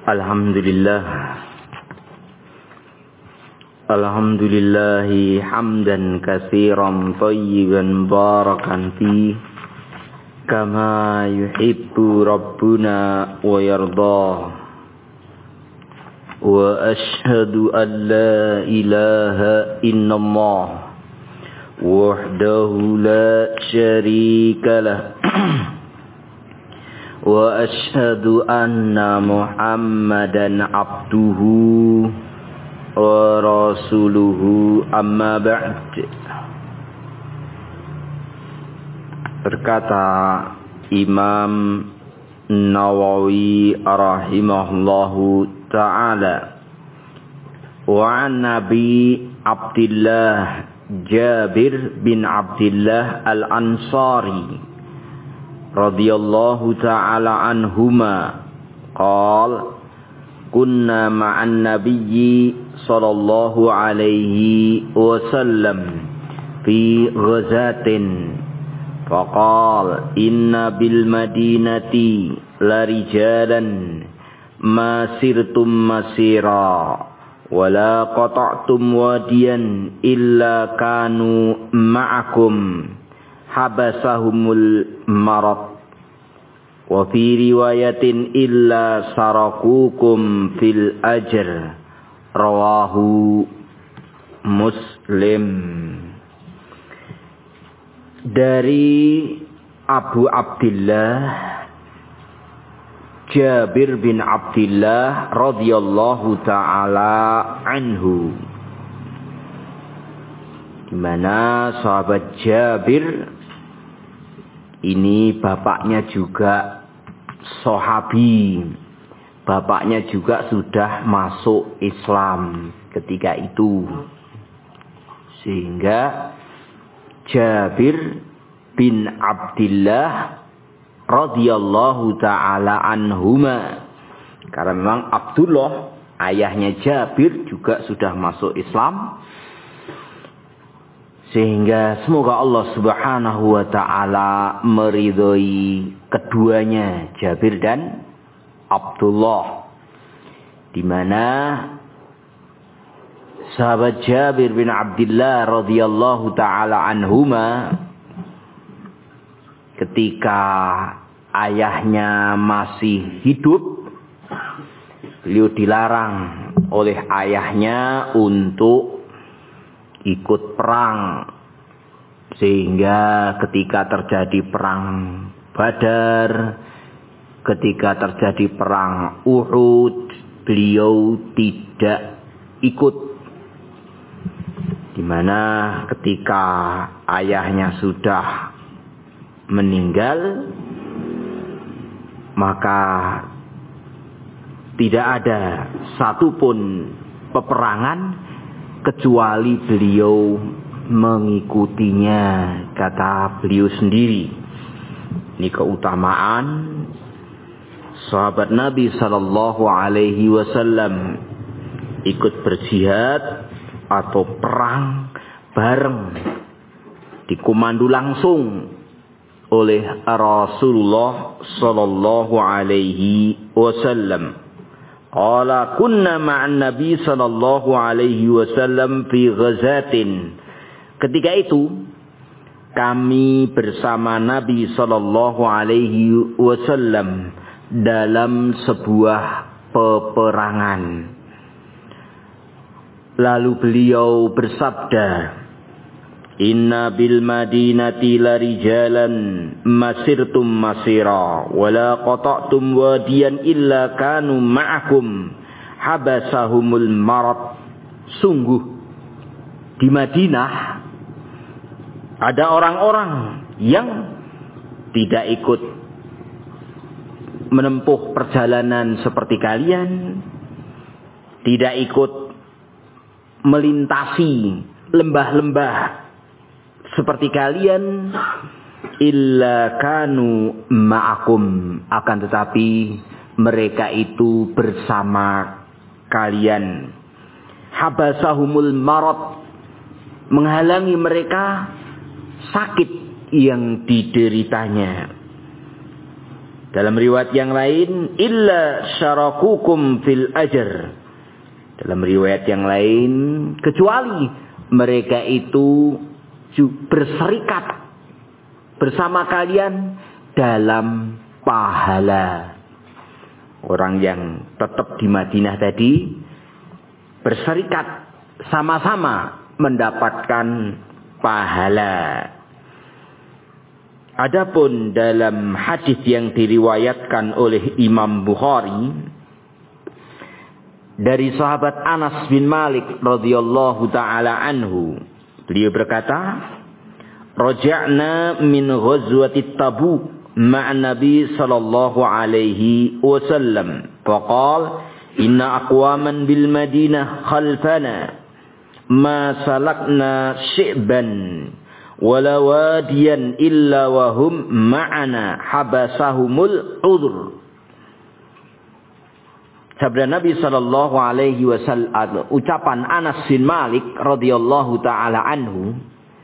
Alhamdulillah hamdan katsiran thayyiban barakan fi kama yuhibbu rabbuna wa yarda wa ashhadu an la ilaha illallah wahdahu la syarika lah wa ashhadu anna Muhammadan abduhu wa rasuluhu amma ba'd. Berkata Imam Nawawi rahimahullahu ta'ala, wa an Nabi Abdillah Jabir bin Abdillah al-Ansari radhiyallahu ta'ala anhuma qala kunna ma'an nabiyyi sallallahu alaihi wasallam fi ghazatin faqala inna bil madinati la rijalan ma sirtum masira wala qata'tum wadiyan illa kanu ma'akum habasahumul marad wa fi riwayatin illa sarakukum fil ajr rawahu Muslim. Dari Abu Abdillah Jabir bin Abdillah radhiyallahu ta'ala anhu, di mana sahabat Jabir ini bapaknya juga sahabi, bapaknya juga sudah masuk Islam ketika itu, sehingga Jabir bin Abdillah radhiyallahu ta'ala anhuma, karena memang Abdullah ayahnya Jabir juga sudah masuk Islam, sehingga semoga Allah subhanahu wa ta'ala meridhoi keduanya, Jabir dan Abdullah, di mana sahabat Jabir bin Abdillah radhiyallahu ta'ala anhuma ketika ayahnya masih hidup, beliau dilarang oleh ayahnya untuk ikut perang, sehingga ketika terjadi perang Badar, ketika terjadi perang Uhud, beliau tidak ikut, di mana ketika ayahnya sudah meninggal, maka tidak ada satupun peperangan kecuali beliau mengikutinya, kata beliau sendiri. Ini keutamaan sahabat Nabi sallallahu alaihi wasallam ikut berjihad atau perang bareng, dikomando langsung oleh Rasulullah sallallahu alaihi wasallam. Qala kunna ma'an Nabi sallallahu alaihi wasallam fi ghazatin. Ketika itu kami bersama Nabi sallallahu alaihi wasallam dalam sebuah peperangan. Lalu beliau bersabda, inna bil madinati la rijalan masirtum masira wala qata'tum wadiyan illa kanu ma'akum habasahumul marad. Sungguh di Madinah ada orang-orang yang tidak ikut menempuh perjalanan seperti kalian, tidak ikut melintasi lembah-lembah seperti kalian, illa kanu ma'akum, akan tetapi mereka itu bersama kalian. Habasahumul marad, menghalangi mereka sakit yang dideritanya. Dalam riwayat yang lain, illa syarakukum fil ajr. Dalam riwayat yang lain, kecuali mereka itu berserikat bersama kalian dalam pahala. Orang yang tetap di Madinah tadi berserikat sama-sama mendapatkan pahala. Adapun dalam hadis yang diriwayatkan oleh Imam Bukhari dari sahabat Anas bin Malik radhiyallahu taala anhu, beliau berkata, "Raja'na min ghazwati Tabuk ma'an Nabi sallallahu alaihi wasallam. Faqala, inna aqwaman bil Madinah khalfana ma salakna syi'ban wala wadiyan illa wa hum ma'ana habasahumul udhr." Sabda Nabi sallallahu alaihi wasallam, ucapan Anas bin Malik radhiyallahu taala anhu,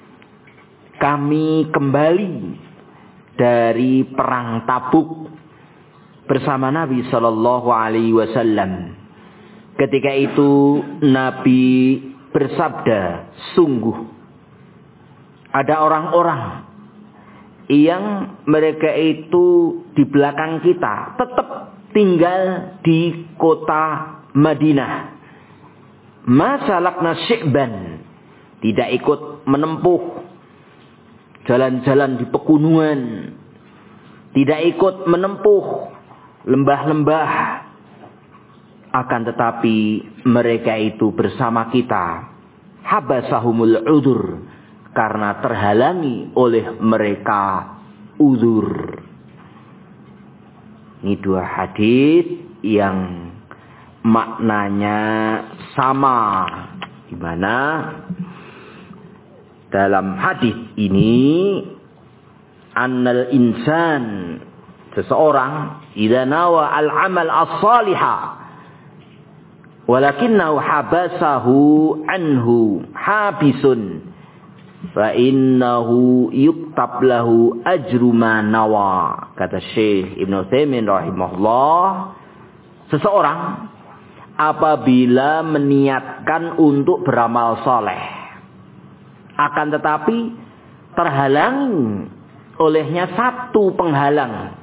kami kembali dari perang Tabuk bersama Nabi sallallahu alaihi wasallam. Ketika itu Nabi bersabda, sungguh ada orang-orang yang mereka itu di belakang kita tetap tinggal di kota Madinah. Masalakna syi'ban, tidak ikut menempuh jalan-jalan di pegunungan, tidak ikut menempuh lembah-lembah, akan tetapi mereka itu bersama kita habasahumul udhr, karena terhalangi oleh mereka uzur. Ini dua hadis yang maknanya sama, di mana dalam hadis ini annal insan, seseorang idza nawa al-amal as-salihah walakinnahu habasahu anhu habisun fa innahu yuktab lahu ajru ma nawa. Kata Syekh Ibnu Utsaimin rahimahullah, seseorang apabila meniatkan untuk beramal saleh akan tetapi terhalangi olehnya satu penghalang,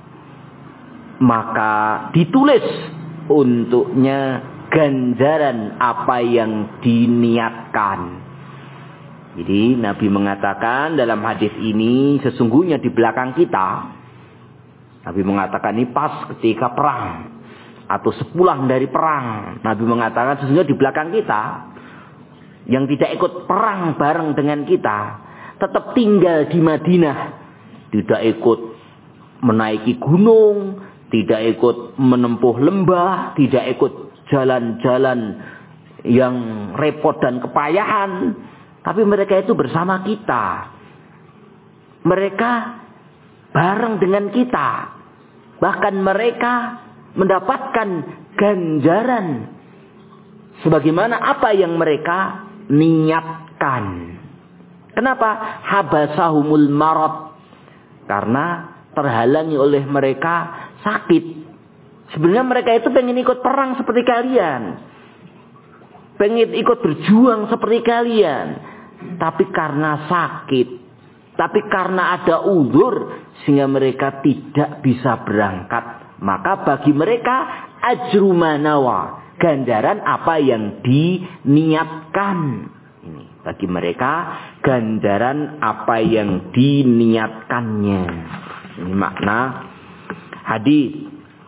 maka ditulis untuknya ganjaran apa yang diniatkan. Jadi Nabi mengatakan dalam hadis ini, sesungguhnya di belakang kita, Nabi mengatakan ini pas ketika perang atau sepulang dari perang, Nabi mengatakan sesungguhnya di belakang kita yang tidak ikut perang bareng dengan kita, tetap tinggal di Madinah, tidak ikut menaiki gunung, tidak ikut menempuh lembah, tidak ikut jalan-jalan yang repot dan kepayahan, tapi mereka itu bersama kita. Mereka bareng dengan kita. Bahkan mereka mendapatkan ganjaran sebagaimana apa yang mereka niatkan. Kenapa? Habasahumul marad, karena terhalangi oleh mereka sakit. Sebenarnya mereka itu pengen ikut perang seperti kalian, pengen ikut berjuang seperti kalian, tapi karena sakit, tapi karena ada uzur sehingga mereka tidak bisa berangkat. Maka bagi mereka ajru manawa, ganjaran apa yang diniatkan. Ini bagi mereka ganjaran apa yang diniatkannya. Ini makna hadis.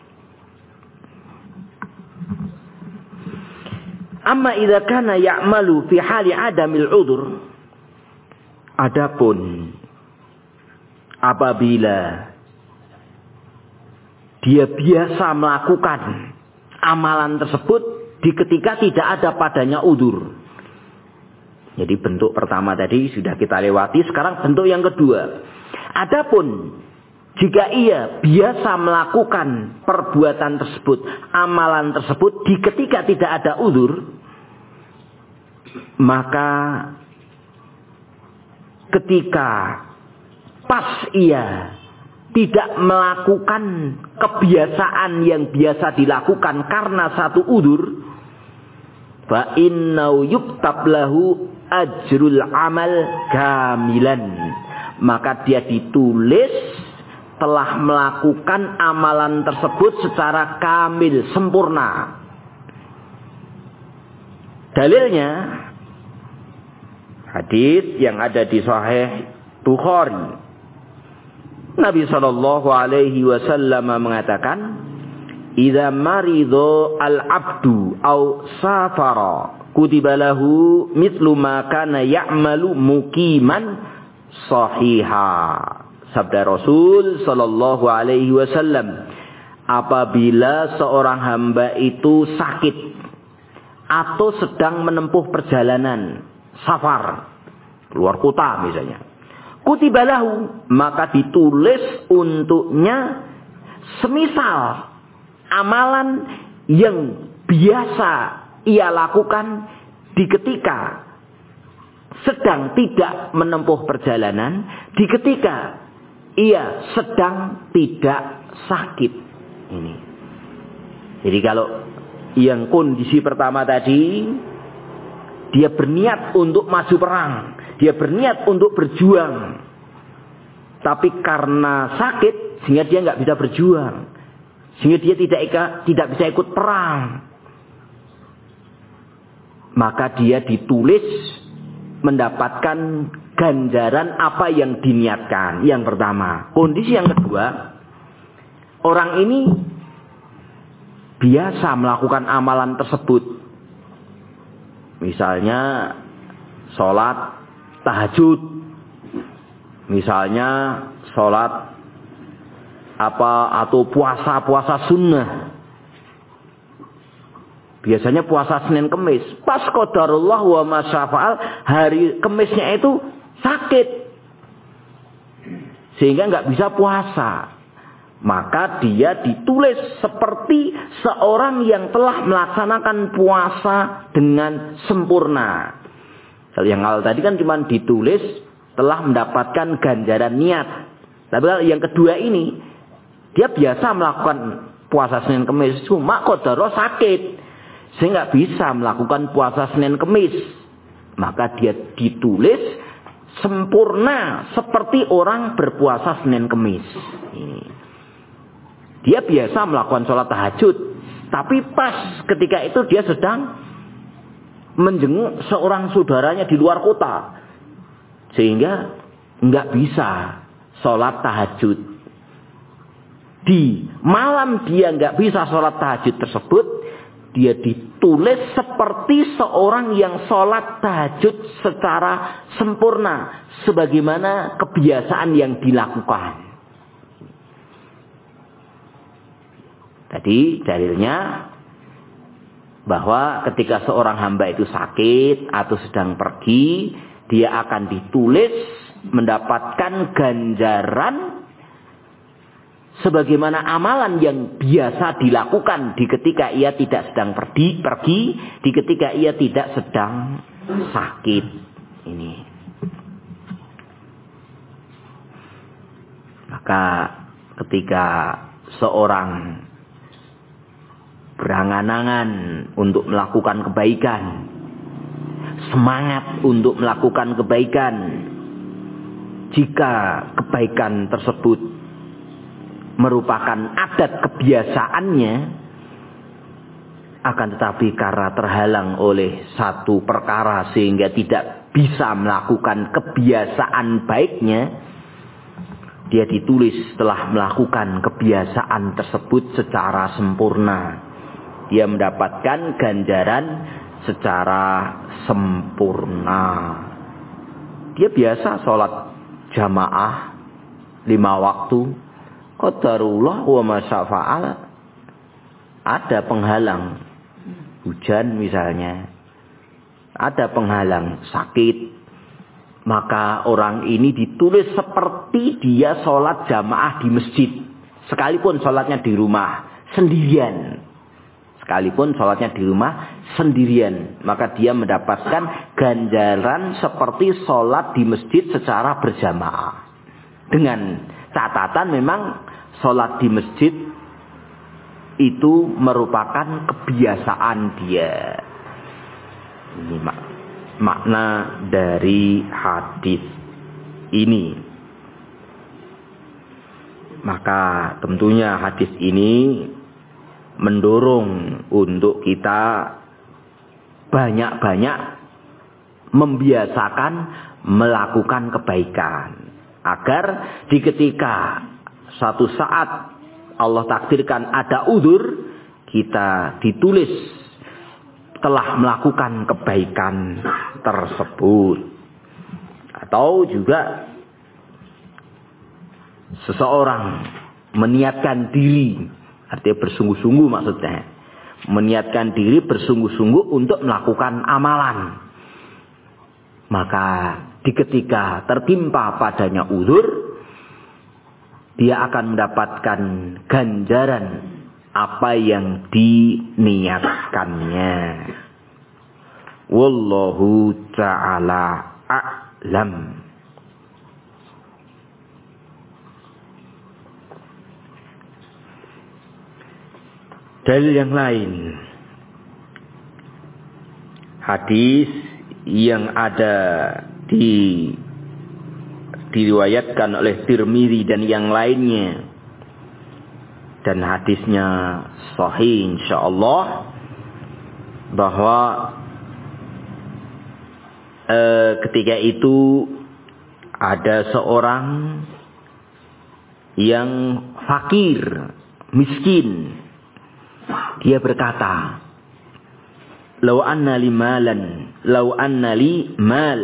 Amma idza kana ya'malu fi hali adamil udhr, adapun apabila dia biasa melakukan amalan tersebut di ketika tidak ada padanya udzur. Jadi bentuk pertama tadi sudah kita lewati, sekarang bentuk yang kedua. Adapun jika ia biasa melakukan perbuatan tersebut, amalan tersebut di ketika tidak ada udzur, maka ketika pas ia tidak melakukan kebiasaan yang biasa dilakukan karena satu udzur, fa innau yuktab lahu ajrul amal kamilan, maka dia ditulis telah melakukan amalan tersebut secara kamil, sempurna. Dalilnya hadis yang ada di Sahih Bukhari. Nabi sallallahu alaihi wasallam mengatakan, "Idza marido al-'abdu aw safara, kutiba lahu mithlu ma kana ya'malu muqiman sahiha." Sabda Rasul sallallahu alaihi wasallam, apabila seorang hamba itu sakit atau sedang menempuh perjalanan safar keluar kota misalnya, kutiba lahu, maka ditulis untuknya semisal amalan yang biasa ia lakukan di ketika sedang tidak menempuh perjalanan, di ketika ia sedang tidak sakit. Ini. Jadi kalau yang kondisi pertama tadi, dia berniat untuk maju perang, dia berniat untuk berjuang, tapi karena sakit sehingga dia nggak bisa berjuang, sehingga dia tidak bisa ikut perang, maka dia ditulis mendapatkan ganjaran apa yang diniatkan. Yang pertama. Kondisi yang kedua, orang ini biasa melakukan amalan tersebut. Misalnya sholat tahajud, misalnya sholat atau puasa sunnah. Biasanya puasa Senin Kemis. Pas qadarullah wa masyafa'al, hari Kemisnya itu sakit, sehingga nggak bisa puasa. Maka dia ditulis seperti seorang yang telah melaksanakan puasa dengan sempurna. Yang awal tadi kan cuma ditulis telah mendapatkan ganjaran niat. Tapi yang kedua ini, dia biasa melakukan puasa Senin Kemis, cuma qadarullah sakit, sehingga nggak bisa melakukan puasa Senin Kemis. Maka dia ditulis sempurna seperti orang berpuasa Senin Kemis. Dia biasa melakukan sholat tahajud, tapi pas ketika itu dia sedang menjenguk seorang saudaranya di luar kota, sehingga nggak bisa sholat tahajud. Di malam dia nggak bisa sholat tahajud tersebut, dia ditulis seperti seorang yang sholat tahajud secara sempurna, sebagaimana kebiasaan yang dilakukan. Tadi dalilnya bahwa ketika seorang hamba itu sakit atau sedang pergi, dia akan ditulis mendapatkan ganjaran sebagaimana amalan yang biasa dilakukan di ketika ia tidak sedang pergi, di ketika ia tidak sedang sakit. Ini. Maka ketika seorang berangan-angan untuk melakukan kebaikan, semangat untuk melakukan kebaikan, jika kebaikan tersebut merupakan adat kebiasaannya, akan tetapi karena terhalang oleh satu perkara sehingga tidak bisa melakukan kebiasaan baiknya, dia ditulis setelah melakukan kebiasaan tersebut secara sempurna. Dia mendapatkan ganjaran secara sempurna. Dia biasa sholat jamaah 5 waktu. Qadarullah wa masyafa'al. Ada penghalang hujan misalnya, ada penghalang sakit, maka orang ini ditulis seperti dia sholat jamaah di masjid, sekalipun sholatnya di rumah sendirian. Sekalipun sholatnya di rumah sendirian, maka dia mendapatkan ganjaran seperti sholat di masjid secara berjamaah. Dengan catatan memang sholat di masjid itu merupakan kebiasaan dia. Ini makna dari hadis ini. Maka tentunya hadis ini mendorong untuk kita banyak-banyak membiasakan melakukan kebaikan. Agar di ketika suatu saat Allah takdirkan ada udzur, kita ditulis telah melakukan kebaikan tersebut. Atau juga seseorang meniatkan diri, artinya bersungguh-sungguh maksudnya. Meniatkan diri bersungguh-sungguh untuk melakukan amalan. Maka di ketika tertimpa padanya udzur, dia akan mendapatkan ganjaran apa yang diniatkannya. Wallahu ta'ala a'lam. Dalil yang lain, hadis yang ada diriwayatkan oleh Tirmidzi dan yang lainnya, dan hadisnya sahih insyaallah, bahwa ketika itu ada seorang yang fakir, miskin. Dia berkata, "Lau anna li malan, lau anna li mal,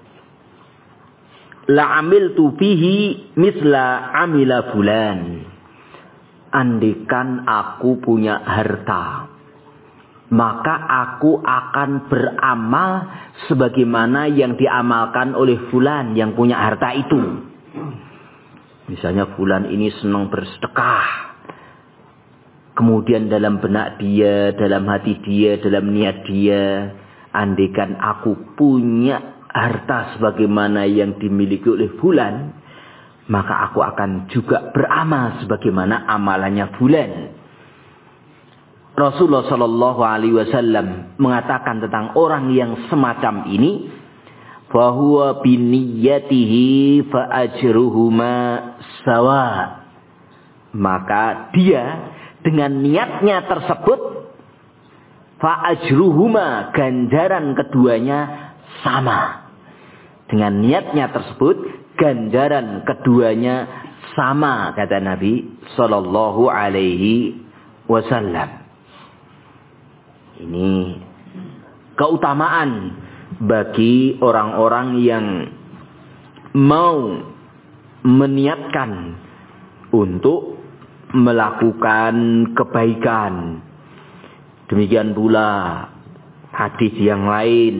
la amiltu fihi misla amila fulan." Andikan aku punya harta, maka aku akan beramal sebagaimana yang diamalkan oleh fulan yang punya harta itu. Misalnya fulan ini senang bersedekah. Kemudian dalam benak dia, dalam hati dia, dalam niat dia, andaikan aku punya harta sebagaimana yang dimiliki oleh fulan, maka aku akan juga beramal sebagaimana amalannya fulan. Rasulullah Shallallahu Alaihi Wasallam mengatakan tentang orang yang semacam ini, bahwa biniyatihi fa ajruhuma sawa. Maka dia dengan niatnya tersebut, fa ajruhuma, ganjaran keduanya sama. Dengan niatnya tersebut, ganjaran keduanya sama, kata Nabi Sallallahu Alaihi Wasallam. Ini keutamaan bagi orang-orang yang mau meniatkan untuk melakukan kebaikan. Demikian pula hadis yang lain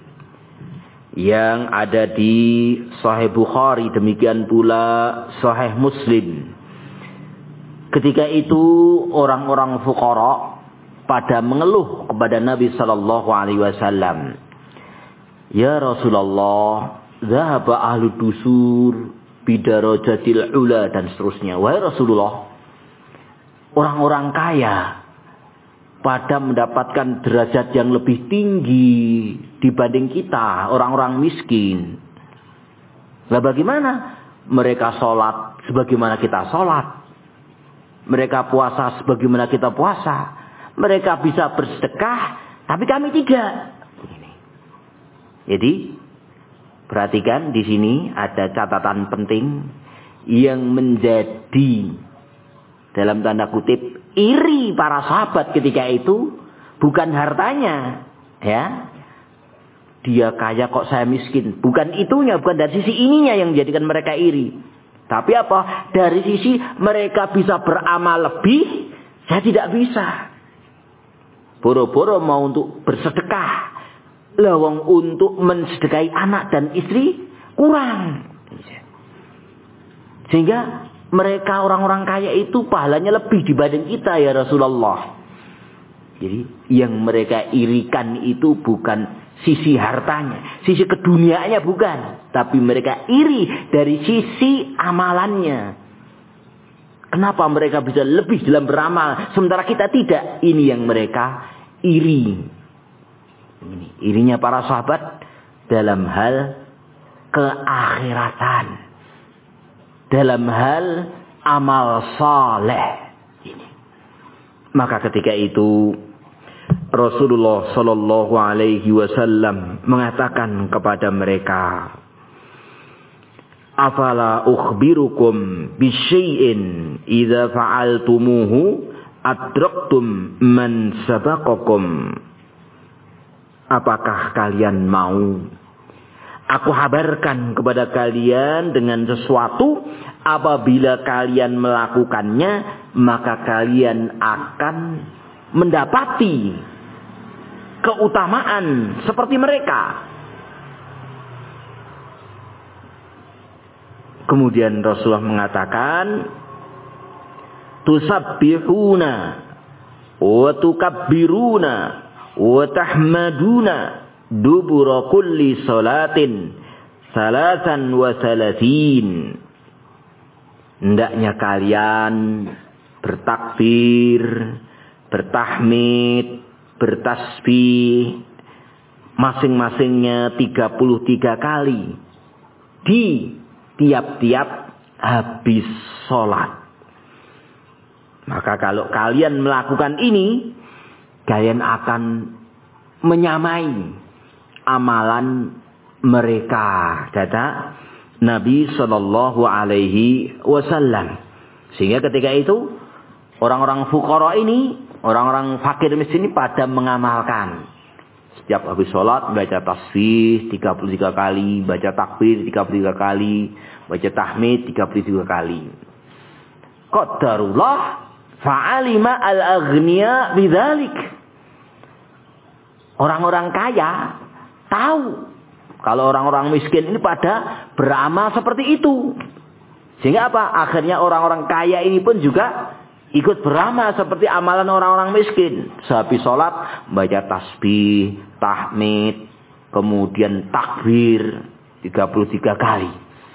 yang ada di Sahih Bukhari, demikian pula Sahih Muslim. Ketika itu orang-orang fuqara pada mengeluh kepada Nabi Sallallahu Alaihi Wasallam, "Ya Rasulullah, dhahaba ahlu dusur bidarajatil ula," dan seterusnya. Wahai Rasulullah, orang-orang kaya pada mendapatkan derajat yang lebih tinggi dibanding kita, orang-orang miskin. Lah bagaimana? Mereka sholat sebagaimana kita sholat. Mereka puasa sebagaimana kita puasa. Mereka bisa bersedekah, tapi kami tidak. Jadi, perhatikan di sini ada catatan penting yang menjadi dalam tanda kutip iri para sahabat ketika itu, bukan hartanya, ya. Dia kaya kok saya miskin. Bukan itunya, bukan dari sisi ininya yang menjadikan mereka iri. Tapi apa? Dari sisi mereka bisa beramal lebih, saya tidak bisa. Boro-boro mau untuk bersedekah, lawang untuk mensedekahi anak dan istri kurang. Sehingga mereka orang-orang kaya itu pahalanya lebih dibanding kita, ya Rasulullah. Jadi yang mereka irikan itu bukan sisi hartanya, sisi keduniaannya bukan, tapi mereka iri dari sisi amalannya. Kenapa mereka bisa lebih dalam beramal sementara kita tidak? Ini yang mereka iri. Ini irinya para sahabat dalam hal keakhiratan, dalam hal amal saleh. Maka ketika itu Rasulullah Shallallahu Alaihi Wasallam mengatakan kepada mereka, "Afala ukhbirukum bisyai'in idza fa'altumuhu adraktum man sabaqakum." Apakah kalian mau aku habarkan kepada kalian dengan sesuatu, apabila kalian melakukannya, maka kalian akan mendapati keutamaan seperti mereka. Kemudian Rasulullah mengatakan, tusabbihuna wa tukabbiruna wa tahmaduna dubura kulli salatin salasan wa salasin. Hendaknya kalian bertakbir, bertahmid, bertasbih masing-masingnya 33 kali di tiap-tiap habis sholat. Maka kalau kalian melakukan ini, kalian akan menyamai amalan mereka, kata Nabi Shallallahu Alaihi Wasallam. Sehingga ketika itu orang-orang fuqara ini, orang-orang fakir miskin ini pada mengamalkan. Setiap habis sholat baca tasbih 33 kali, baca takbir 33 kali, baca tahmid 33 kali. Qadarullah fa'alima al-aghniya bidzalik. Orang-orang kaya tahu kalau orang-orang miskin ini pada beramal seperti itu. Sehingga apa? Akhirnya orang-orang kaya ini pun juga ikut beramal seperti amalan orang-orang miskin. Sehabis sholat baca tasbih, tahmid, kemudian takbir 33 kali.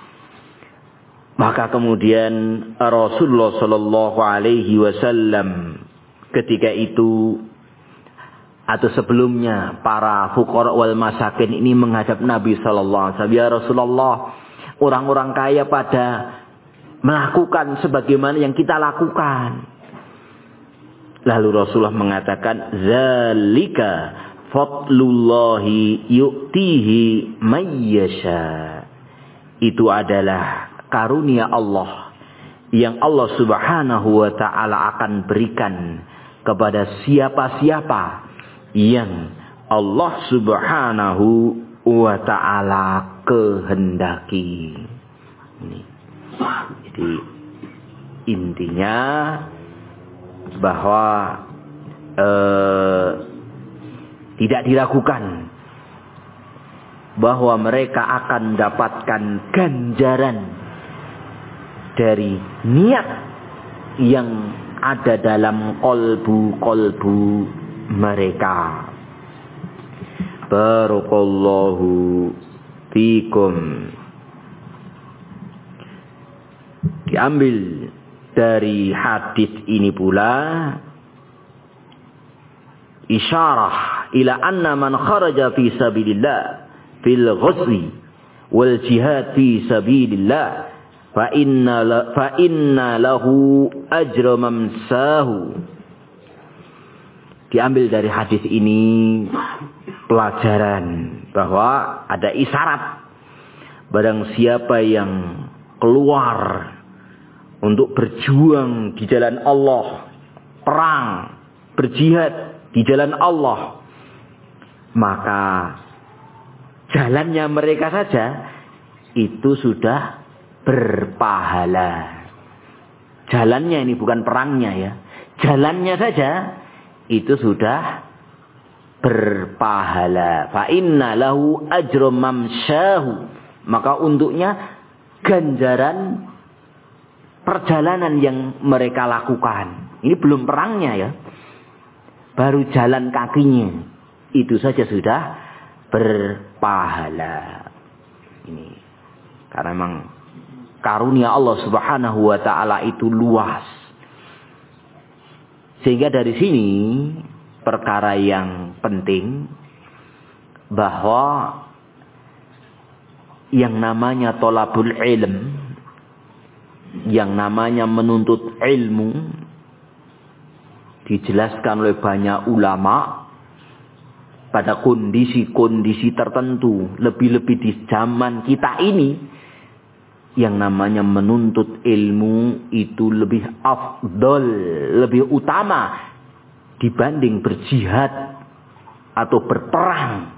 Maka kemudian Rasulullah Shallallahu Alaihi Wasallam ketika itu atau sebelumnya para fuqara wal masakin ini menghadap Nabi Shallallahu Alaihi Wasallam, ya Rasulullah, orang-orang kaya pada melakukan sebagaimana yang kita lakukan. Lalu Rasulullah mengatakan, zalika fadlullahi yu'tihi mayyasha. Itu adalah karunia Allah yang Allah Subhanahu wa taala akan berikan kepada siapa-siapa yang Allah Subhanahu wa taala kehendaki. Ini. Jadi intinya bahwa tidak diragukan bahwa mereka akan mendapatkan ganjaran dari niat yang ada dalam kolbu-kolbu mereka. Barakallahu fikum. Diambil dari hadis ini pula isyarah ila anna man kharaja fi sabilillah fil ghazwi wal jihad fi sabilillah fa inna lahu ajra mamsahu. Diambil dari hadis ini pelajaran bahwa ada isyarat barang siapa yang keluar untuk berjuang di jalan Allah, perang, berjihad di jalan Allah, maka jalannya mereka saja itu sudah berpahala. Jalannya ini bukan perangnya ya. Jalannya saja itu sudah berpahala. Fa inna lahu ajrum mamsyahu. Maka untuknya ganjaran perjalanan yang mereka lakukan. Ini belum perangnya ya. Baru jalan kakinya. Itu saja sudah berpahala. Ini. Karena memang karunia Allah Subhanahu wa taala itu luas. Sehingga dari sini perkara yang penting bahwa yang namanya thalabul ilm, yang namanya menuntut ilmu, dijelaskan oleh banyak ulama pada kondisi-kondisi tertentu, lebih-lebih di zaman kita ini, yang namanya menuntut ilmu itu lebih afdol, lebih utama dibanding berjihad atau berperang.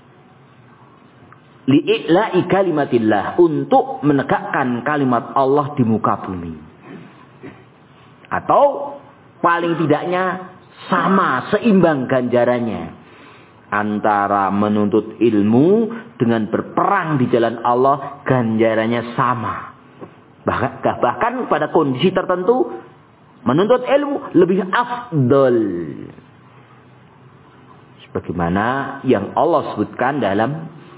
Li'i'la'i kalimatillah, untuk menegakkan kalimat Allah di muka bumi. Atau paling tidaknya sama, seimbang ganjarannya antara menuntut ilmu dengan berperang di jalan Allah, ganjarannya sama. Bahkan pada kondisi tertentu menuntut ilmu lebih afdol, sebagaimana yang Allah sebutkan dalam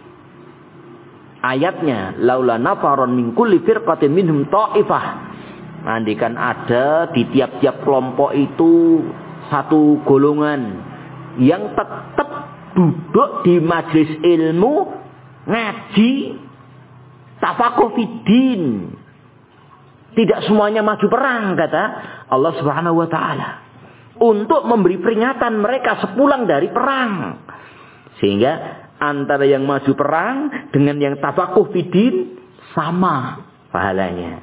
ayatnya, laula nafaron min kulli firqatin minhum ta'ifah. Andikan ada di tiap-tiap kelompok itu satu golongan yang tetap duduk di majelis ilmu, ngaji, tafakuh fiddin. Tidak semuanya maju perang, kata Allah Subhanahu wa taala, untuk memberi peringatan mereka sepulang dari perang. Sehingga antara yang maju perang dengan yang tafakuh fiddin sama pahalanya.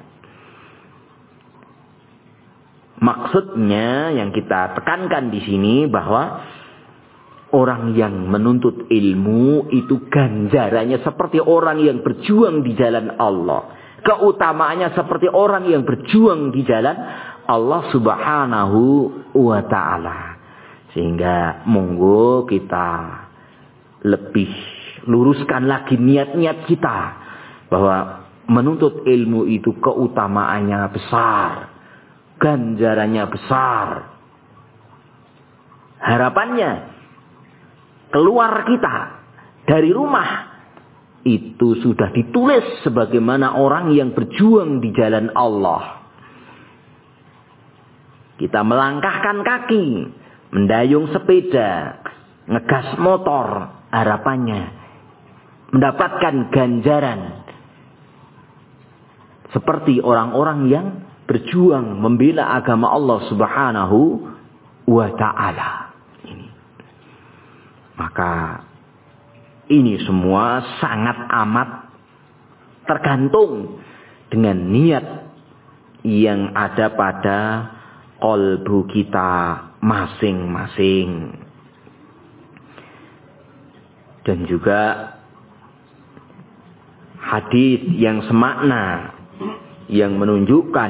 Maksudnya yang kita tekankan di sini bahwa orang yang menuntut ilmu itu ganjarannya seperti orang yang berjuang di jalan Allah. Keutamaannya seperti orang yang berjuang di jalan Allah Subhanahu wa ta'ala. Sehingga monggo kita lebih luruskan lagi niat-niat kita bahwa menuntut ilmu itu keutamaannya besar, ganjarannya besar. Harapannya keluar kita dari rumah itu sudah ditulis sebagaimana orang yang berjuang di jalan Allah. Kita melangkahkan kaki, mendayung sepeda, ngegas motor, harapannya mendapatkan ganjaran seperti orang-orang yang berjuang membela agama Allah Subhanahu wa ta'ala. Maka ini semua sangat amat tergantung dengan niat yang ada pada qalbu kita masing-masing. Dan juga hadis yang semakna yang menunjukkan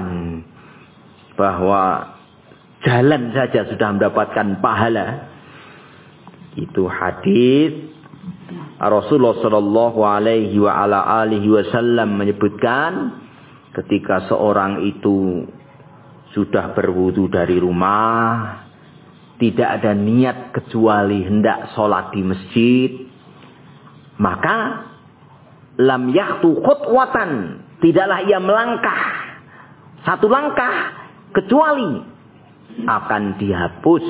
bahwa jalan saja sudah mendapatkan pahala. Itu hadis Rasulullah sallallahu alaihi wa ala alihi wasallam menyebutkan ketika seorang itu sudah berwudu dari rumah, tidak ada niat kecuali hendak sholat di masjid, maka lam yahtu khutwatan, tidaklah ia melangkah satu langkah kecuali akan dihapus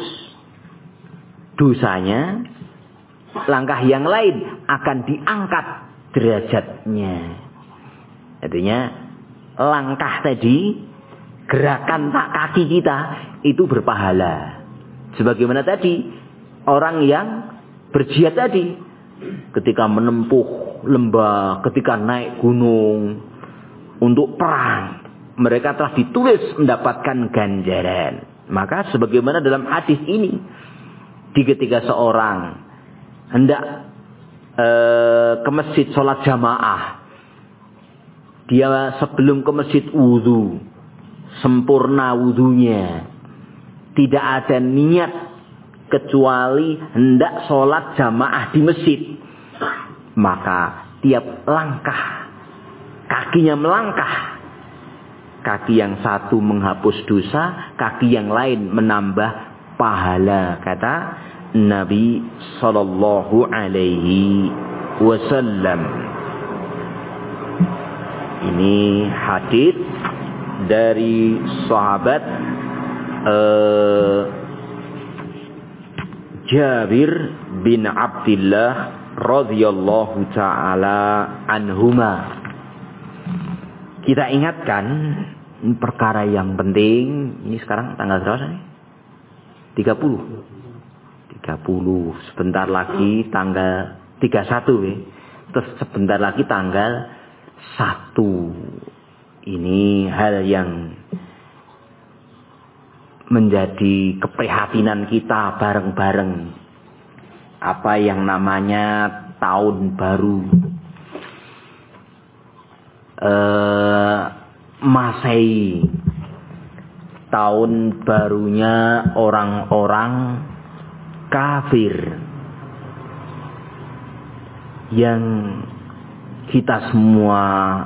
dosanya. Langkah yang lain akan diangkat derajatnya. Artinya langkah tadi, gerakan tak kaki kita itu berpahala. Sebagaimana tadi orang yang berjihad tadi, ketika menempuh lembah, ketika naik gunung untuk perang, mereka telah ditulis mendapatkan ganjaran. Maka sebagaimana dalam hadis ini, di ketika seorang hendak ke masjid sholat jamaah, dia sebelum ke masjid wudu, sempurna wudunya, tidak ada niat kecuali hendak sholat jamaah di masjid, maka tiap langkah kakinya melangkah, kaki yang satu menghapus dosa, kaki yang lain menambah pahala, kata Nabi sallallahu alaihi wasallam. Ini hadis dari sahabat Jabir bin Abdullah radhiyallahu taala anhuma. Kita ingatkan, ini perkara yang penting. Ini sekarang tanggal berapa nih? 30. Sebentar lagi tanggal 31 ya. Terus sebentar lagi tanggal 1. Ini hal yang menjadi keprihatinan kita bareng-bareng. Apa yang namanya tahun baru Masehi, tahun barunya orang-orang kafir, yang kita semua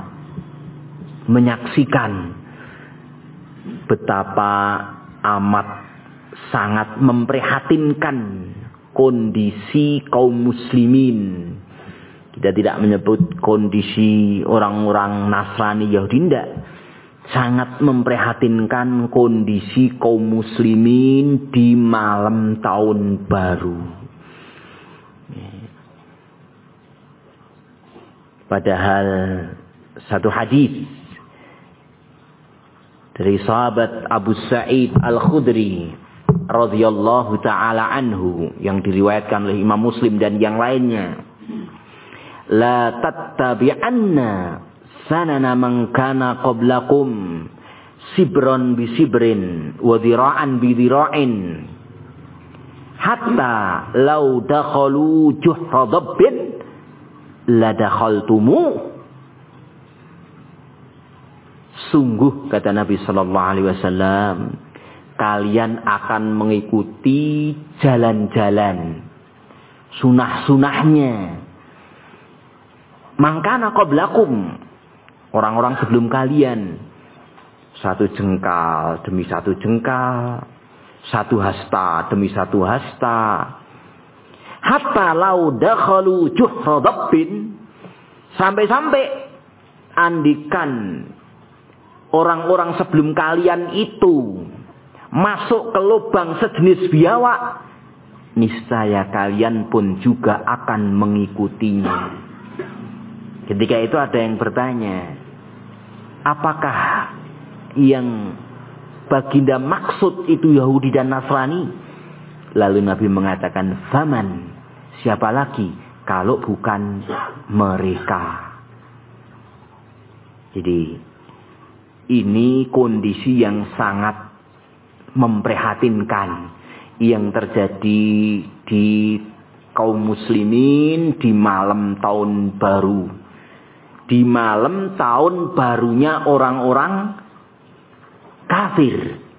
menyaksikan betapa amat sangat memprihatinkan kondisi kaum muslimin. Kita tidak menyebut kondisi orang-orang Nasrani Yahudi, tidak. Sangat memprihatinkan kondisi kaum muslimin di malam tahun baru. Padahal satu hadis dari sahabat Abu Sa'id Al-Khudri radhiyallahu taala anhu yang diriwayatkan oleh Imam Muslim dan yang lainnya, la tattabi'anna sanana man kana qablakum sibran bi sibrin wa dhira'an bi dhira'in hatta law dakhalu juhra dabbin la dakhaltumu. Sungguh, kata Nabi sallallahu alaihi wasallam, kalian akan mengikuti jalan-jalan sunah-sunahnya mangkana qablakum, orang-orang sebelum kalian, satu jengkal demi satu jengkal, satu hasta demi satu hasta, hatta lau dakhalu juhra dabbin, sampai-sampai andikan orang-orang sebelum kalian itu masuk ke lubang sejenis biawak, niscaya kalian pun juga akan mengikutinya. Ketika itu ada yang bertanya, apakah yang baginda maksud itu Yahudi dan Nasrani? Lalu Nabi mengatakan, faman, siapa lagi kalau bukan mereka. Jadi ini kondisi yang sangat memprihatinkan yang terjadi di kaum muslimin di malam tahun baru. Di malam tahun barunya orang-orang kafir.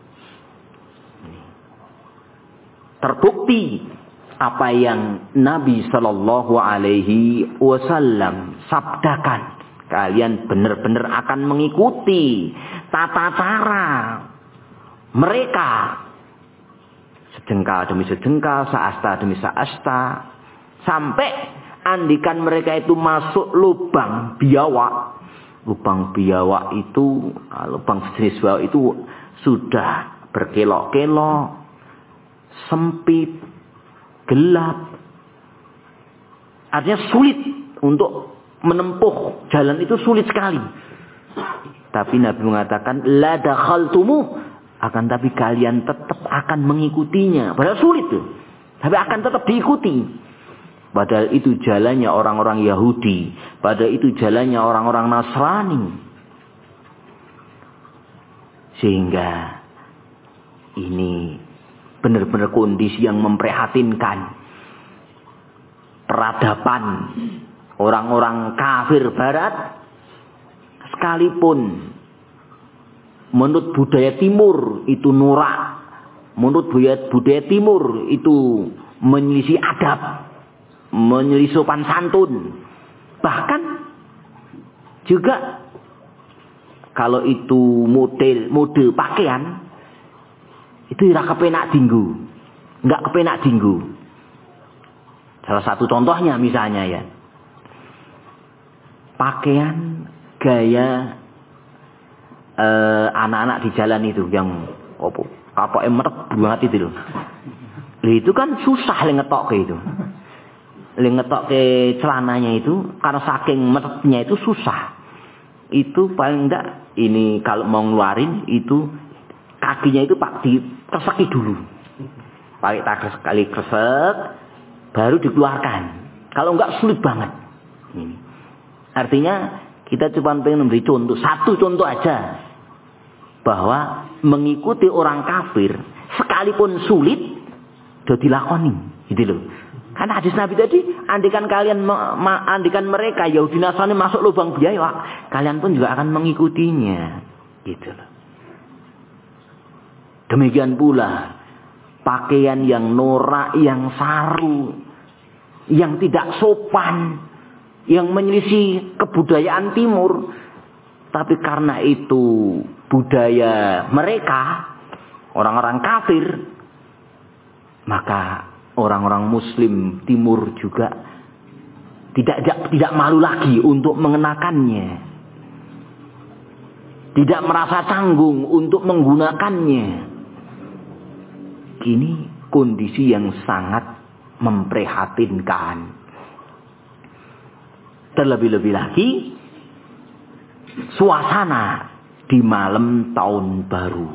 Terbukti apa yang Nabi Shallallahu Alaihi Wasallam sabdakan. Kalian benar-benar akan mengikuti tata cara mereka. Sejengkal demi sejengkal, seasta demi seasta. Sampai andikan mereka itu masuk lubang biawak. Lubang biawak itu, lubang sejenis biawak itu sudah berkelok-kelok, sempit, gelap. Artinya sulit untuk menempuh jalan itu, sulit sekali. Tapi Nabi mengatakan, la dakhaltumu, akan tapi kalian tetap akan mengikutinya. Padahal sulit tuh, tapi akan tetap diikuti. Padahal itu jalannya orang-orang Yahudi. Padahal itu jalannya orang-orang Nasrani. Sehingga ini benar-benar kondisi yang memprihatinkan. Peradaban orang-orang kafir barat, sekalipun menurut budaya timur itu norak, menurut budaya timur itu menyelisih adab, menyelisih sopan santun. Bahkan juga kalau itu mode pakaian itu ora kepenak dinggo, enggak kepenak dinggo. Salah satu contohnya misalnya ya, pakaian gaya anak-anak di jalan itu yang kapoknya metek banget itu loh. Itu kan susah ngetokke itu. Ngetokke celananya itu karena saking meteknya itu susah. Itu paling enggak ini kalau mau ngeluarin itu kakinya itu Pak dikreseki dulu. Pakai tak sekali kresek baru dikeluarkan. Kalau enggak sulit banget. Ini. Artinya kita cuma pengen memberi contoh, satu contoh aja bahwa mengikuti orang kafir sekalipun sulit sudah dilakoni, gitu loh. Karena hadis Nabi tadi, andikan mereka Yahudi Nasrani masuk lubang biaya, kalian pun juga akan mengikutinya, gitu loh. Demikian pula pakaian yang norak, yang saru, yang tidak sopan, yang menyelisih kebudayaan timur, tapi karena itu budaya mereka, orang-orang kafir, maka orang-orang muslim timur juga tidak malu lagi untuk mengenakannya, tidak merasa canggung untuk menggunakannya. Ini kondisi yang sangat memprihatinkan. Terlebih-lebih lagi suasana di malam tahun baru.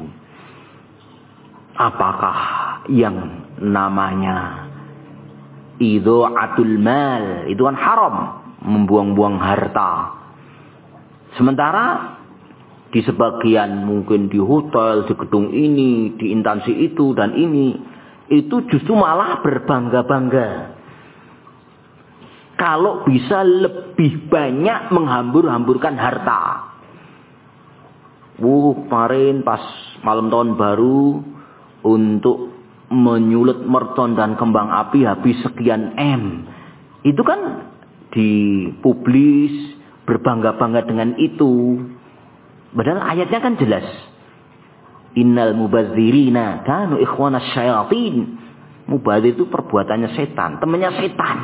Apakah yang namanya idha'atul mal itu kan haram, membuang-buang harta. Sementara di sebagian mungkin di hotel, di gedung ini, di instansi itu dan ini, itu justru malah berbangga-bangga kalau bisa lebih banyak menghambur-hamburkan harta. Kemarin pas malam tahun baru untuk menyulut mercon dan kembang api habis sekian M. Itu kan dipublis, berbangga-bangga dengan itu. Padahal ayatnya kan jelas. Innal mubadzirina kanu ikhwanas syayatin. Mubadzir itu perbuatannya setan, temannya setan.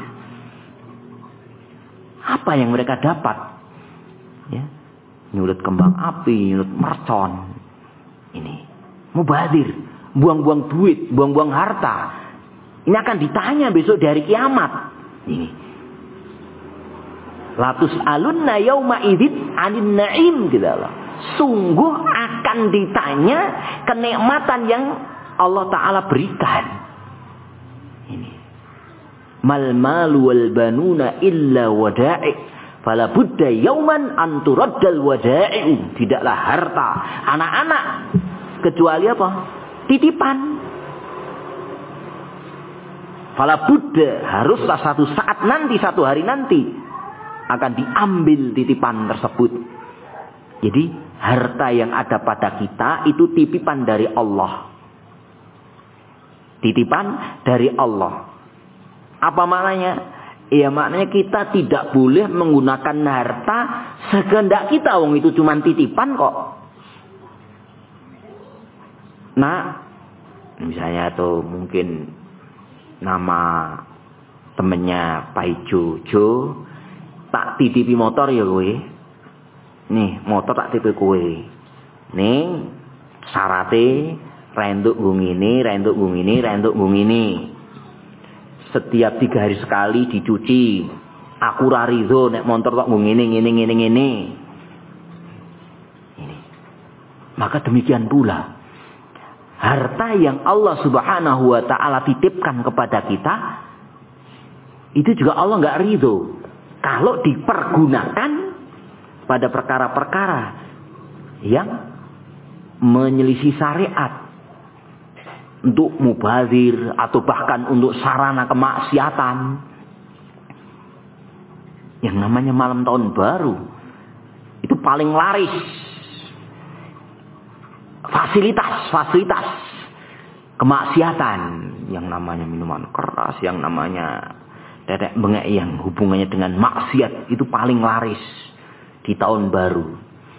Apa yang mereka dapat? Ya. Nyulut kembang api, nyulut mercon. Ini mubadzir, buang-buang duit, buang-buang harta. Ini akan ditanya besok dari kiamat. Ini. Latus alunna yauma idzin anin na'im gitu Allah. Sungguh akan ditanya kenikmatan yang Allah Ta'ala berikan. Ini. Mal malu wal banuna illa wada'i. Fala budda yauman an turaddal wada'i. Tidaklah harta, anak-anak kecuali apa? Titipan. Fala budda, haruslah satu saat nanti, satu hari nanti akan diambil titipan tersebut. Jadi harta yang ada pada kita itu titipan dari Allah. Titipan dari Allah. Apa maknanya? Ya maknanya kita tidak boleh menggunakan harta sekehendak kita. Wong itu cuma titipan kok. Nah, misalnya tuh mungkin nama temennya Pak Jojo, tak titipi motor ya kowe. Nih, motor tak titipi kowe. Ning syarate rentuk ngene, rentuk ngene, rentuk ngene. Setiap 3 hari sekali dicuci. Aku ra rido nek motor kok ngene. Ini. Maka demikian pula harta yang Allah Subhanahu wa taala titipkan kepada kita itu juga Allah enggak ridho kalau dipergunakan pada perkara-perkara yang menyelisih syariat. Untuk mubazir atau bahkan untuk sarana kemaksiatan. Yang namanya malam tahun baru itu paling laris. Fasilitas kemaksiatan, yang namanya minuman keras, yang namanya dedek bengek yang hubungannya dengan maksiat itu paling laris di tahun baru.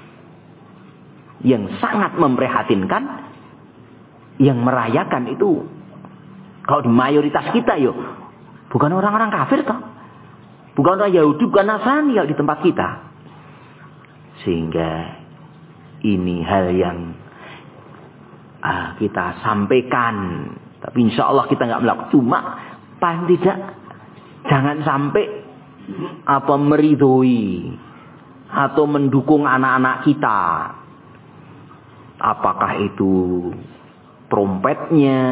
Yang sangat memprihatinkan, yang merayakan itu kalau di mayoritas kita yo bukan orang-orang kafir toh, bukan orang Yahudi, bukan Nasrani ya di tempat kita. Sehingga ini hal yang kita sampaikan, tapi insya Allah kita nggak melakukan. Cuma paling tidak jangan sampai meridhoi atau mendukung anak-anak kita. Apakah itu trompetnya?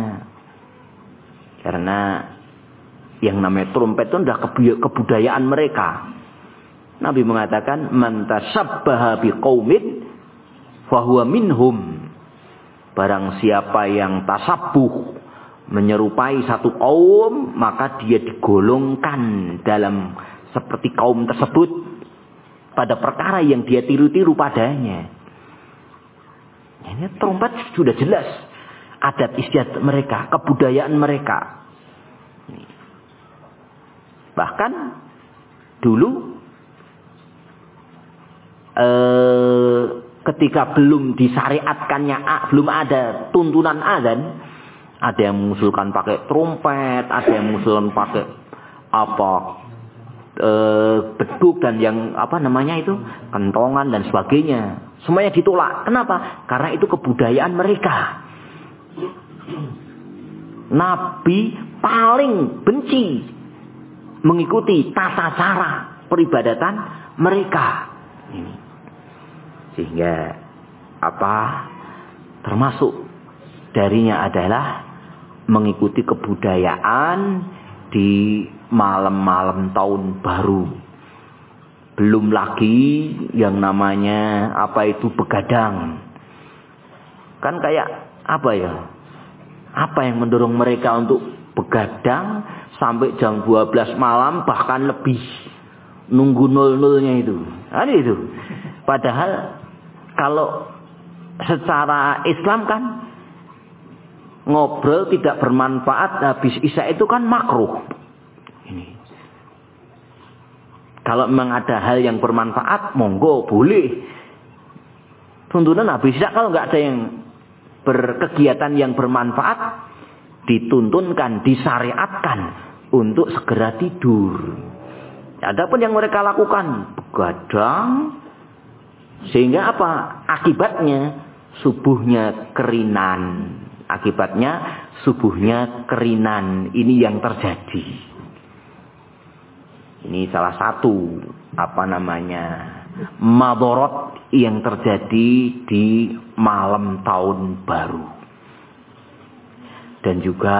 Karena yang namanya trompet itu udah kebudayaan mereka. Nabi mengatakan, man tashabbaha biqaumin fahuwa minhum. Barang siapa yang tasabbuh, menyerupai satu kaum, maka dia digolongkan dalam seperti kaum tersebut pada perkara yang dia tiru-tiru padanya. Ini trompet sudah jelas adat istiadat mereka, kebudayaan mereka. Bahkan dulu ketika belum disyariatkannya, belum ada tuntunan azan, ada yang mengusulkan pakai trompet, ada yang mengusulkan pakai beduk dan yang kentongan dan sebagainya. Semuanya ditolak. Kenapa? Karena itu kebudayaan mereka. Nabi paling benci mengikuti tata cara peribadatan mereka. Sehingga termasuk darinya adalah mengikuti kebudayaan di malam-malam tahun baru. Belum lagi yang namanya begadang. Kan kayak apa yang mendorong mereka untuk begadang sampai jam 12 malam bahkan lebih, nunggu 00-nya itu. Itu. Padahal kalau secara Islam kan ngobrol tidak bermanfaat habis isya itu kan makruh. Ini. Kalau memang ada hal yang bermanfaat, monggo boleh. Tuntunan habis isya kalau nggak ada yang berkegiatan yang bermanfaat, dituntunkan, disyariatkan untuk segera tidur. Adapun yang mereka lakukan begadang, sehingga akibatnya subuhnya kerinan. Ini yang terjadi. Ini salah satu madorot yang terjadi di malam tahun baru. Dan juga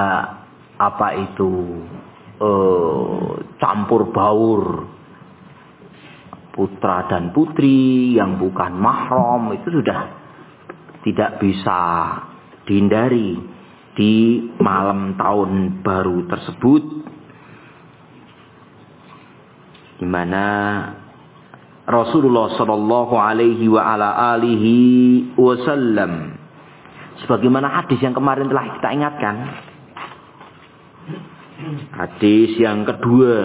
campur baur putra dan putri yang bukan mahram, itu sudah tidak bisa dihindari di malam tahun baru tersebut, di mana Rasulullah sallallahu alaihi wa ala alihi wasallam, sebagaimana hadis yang kemarin telah kita ingatkan, hadis yang kedua,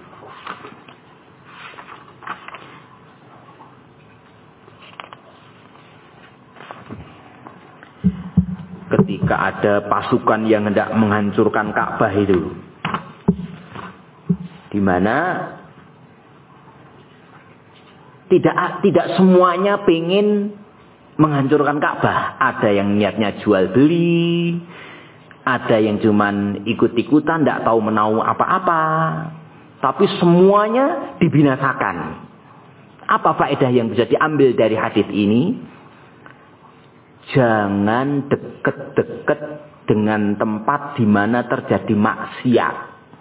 ketika ada pasukan yang hendak menghancurkan Ka'bah itu, di mana tidak semuanya pengen menghancurkan Ka'bah. Ada yang niatnya jual beli, ada yang cuman ikut-ikutan, tidak tahu menau apa-apa, tapi semuanya dibinasakan. Apa faedah yang bisa diambil dari hadis ini? Jangan deket-deket dengan tempat di mana terjadi maksiat.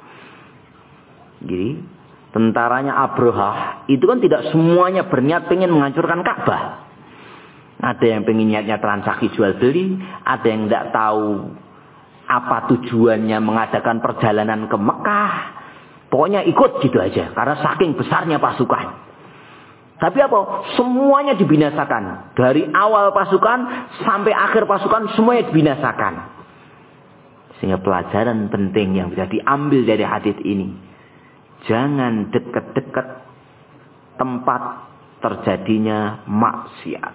Jadi tentaranya Abrahah itu kan tidak semuanya berniat pengen menghancurkan Ka'bah. Ada yang pengen niatnya transaksi jual beli, ada yang tidak tahu apa tujuannya mengadakan perjalanan ke Mekah. Pokoknya ikut gitu aja karena saking besarnya pasukan. Tapi semuanya dibinasakan. Dari awal pasukan sampai akhir pasukan semuanya dibinasakan. Sehingga pelajaran penting yang bisa diambil dari hadis ini, jangan dekat-dekat tempat terjadinya maksiat.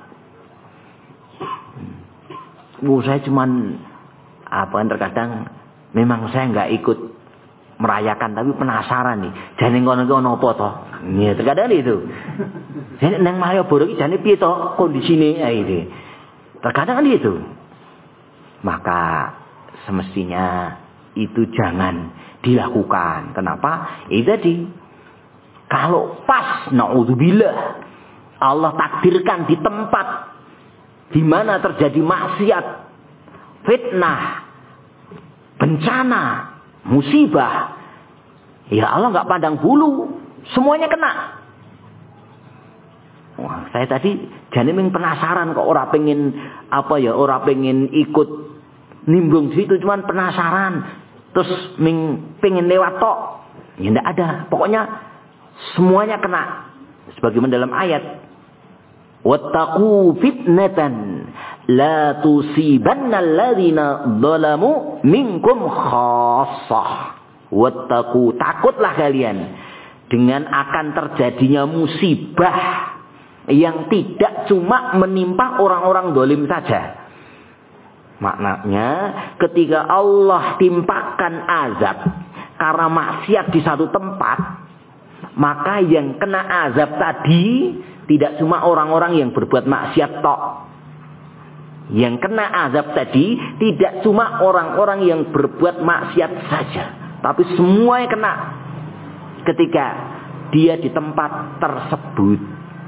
Saya cuman terkadang memang saya nggak ikut merayakan, tapi penasaran nih. Jangan ngono apa toh? Terkadang itu. Jadi nang Malioboro iki jane piye to kondisine iki. Terkadang kan itu. Maka semestinya itu jangan dilakukan. Kenapa? Itu tadi. Kalau pas naudzubillah Allah takdirkan di tempat di mana terjadi maksiat, fitnah, bencana, musibah, ya Allah nggak pandang bulu, semuanya kena. Wah, saya tadi jane ming penasaran kok ora pengen ora pengen ikut nimbrung di situ, cuman penasaran. Terus ming pengen lewat tok. Ya ndak ada, pokoknya semuanya kena. Sebagaimana dalam ayat, wattaqu fitnatan la tusibanna alladzina zalamu minkum khassah. Wattaqu, takutlah kalian dengan akan terjadinya musibah yang tidak cuma menimpa orang-orang zalim saja. Maknanya ketika Allah timpakan azab karena maksiat di satu tempat, maka yang kena azab tadi tidak cuma orang-orang yang berbuat maksiat tok. Yang kena azab tadi tidak cuma orang-orang yang berbuat maksiat saja, tapi semuanya kena ketika dia di tempat tersebut.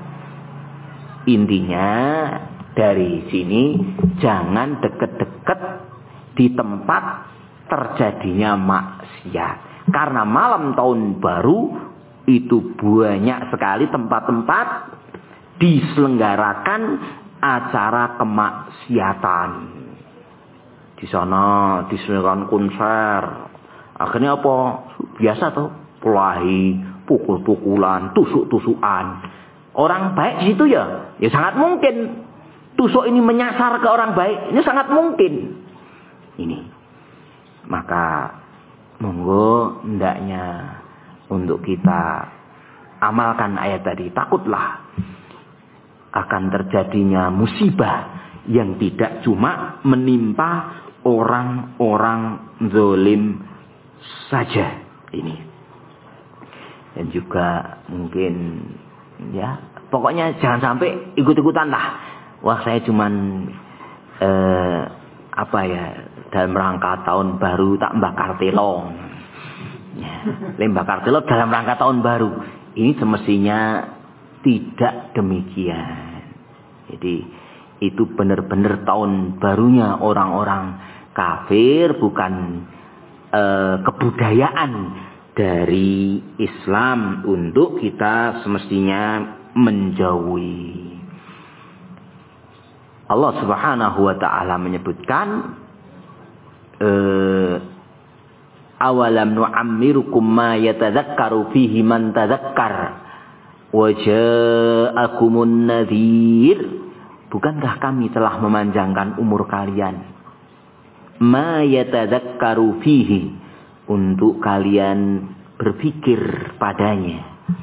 Intinya dari sini jangan deket-deket di tempat terjadinya maksiat. Karena malam tahun baru itu banyak sekali tempat-tempat diselenggarakan acara kemaksiatan. Di sana diselenggarakan konser. Akhirnya apa? Biasa tuh, pelahi, pukul-pukulan, tusuk-tusukan. Orang baik di situ ya sangat mungkin tusuk ini menyasar ke orang baik. Ini sangat mungkin. Ini. Maka monggo hendaknya untuk kita amalkan ayat tadi. Takutlah akan terjadinya musibah yang tidak cuma menimpa orang-orang zalim saja. Ini. Dan juga mungkin ya, pokoknya jangan sampai ikut-ikutan lah. Wah, saya cuman dalam rangka tahun baru tak mbakar telong. Ya, mbakar telong dalam rangka tahun baru. Ini semestinya tidak demikian. Jadi itu benar-benar tahun barunya orang-orang kafir, bukan kebudayaan dari Islam untuk kita semestinya menjauhi. Allah Subhanahu wa taala menyebutkan awalam nu'ammirukum ma yatadzakkaru fihi man tadzakkar wa ja'akumun nadhir. Bukankah kami telah memanjangkan umur kalian ma yatadzakkaru fihi, untuk kalian berpikir padanya.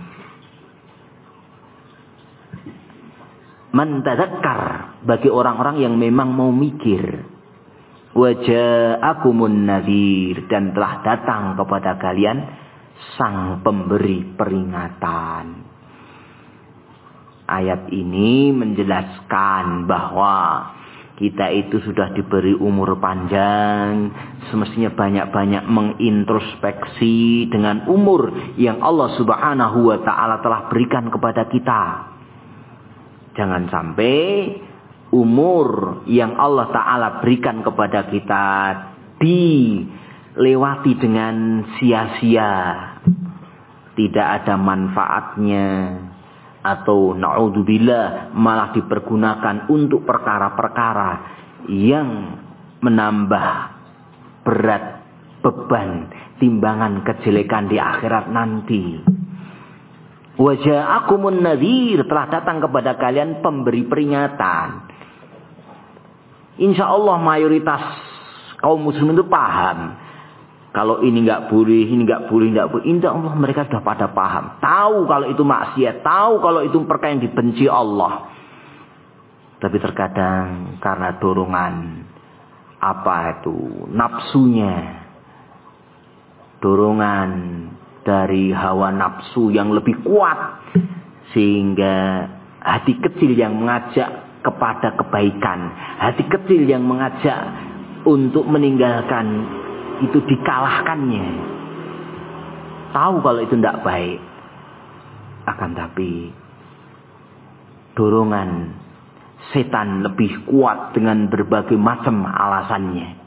Man tadzakkar, bagi orang-orang yang memang mau mikir. Wa ja'akumun nadhir, dan telah datang kepada kalian sang pemberi peringatan. Ayat ini menjelaskan bahwa kita itu sudah diberi umur panjang, semestinya banyak-banyak mengintrospeksi dengan umur yang Allah Subhanahu wa taala telah berikan kepada kita. Jangan sampai umur yang Allah taala berikan kepada kita dilewati dengan sia-sia, tidak ada manfaatnya, atau naudzubillah malah dipergunakan untuk perkara-perkara yang menambah berat beban timbangan kejelekan di akhirat nanti. Wa ja'akumun nadhir, telah datang kepada kalian pemberi peringatan. Insya Allah mayoritas kaum muslimin itu paham. Kalau ini nggak boleh, ini nggak boleh, nggak boleh. Insya Allah mereka sudah pada paham. Tahu kalau itu maksiat, tahu kalau itu perkara yang dibenci Allah. Tapi terkadang karena dorongan nafsunya, dorongan dari hawa nafsu yang lebih kuat, sehingga hati kecil yang mengajak kepada kebaikan, hati kecil yang mengajak untuk meninggalkan itu dikalahkannya. Tahu kalau itu tidak baik, akan tapi dorongan setan lebih kuat dengan berbagai macam alasannya.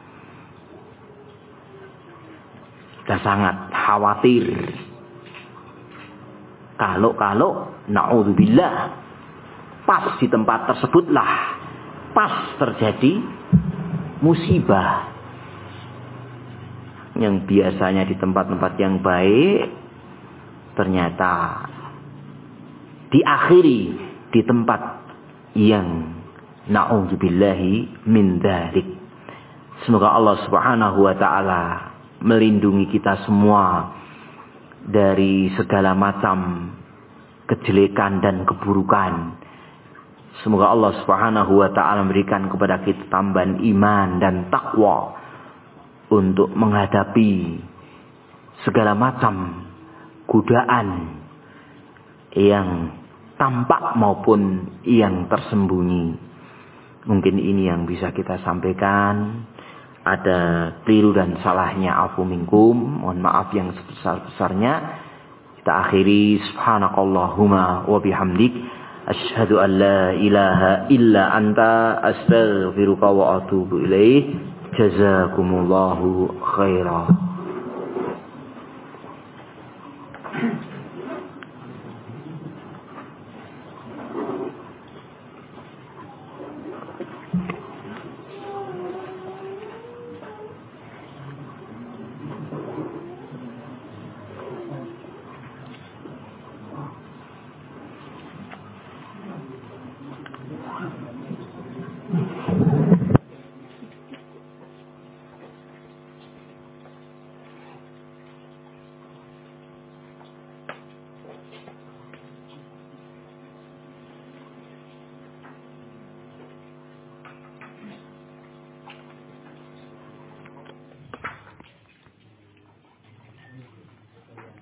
Kita sangat khawatir kalau na'udzubillah pas di tempat tersebutlah pas terjadi musibah yang biasanya di tempat-tempat yang baik ternyata diakhiri di tempat yang na'udzubillahi min dzalik. Semoga Allah Subhanahu wa taala melindungi kita semua dari segala macam kejelekan dan keburukan. Semoga Allah Subhanahu wa taala memberikan kepada kita tambahan iman dan takwa untuk menghadapi segala macam godaan yang tampak maupun yang tersembunyi. Mungkin ini yang bisa kita sampaikan. Ada keliru dan salahnya, afu minkum, mohon maaf yang sebesar-besarnya. Kita akhiri, subhanakallahumma wa bihamdik, asyhadu an la ilaha illa anta, astaghfiruka wa atubu ilaih. Jazakumullahu khairan.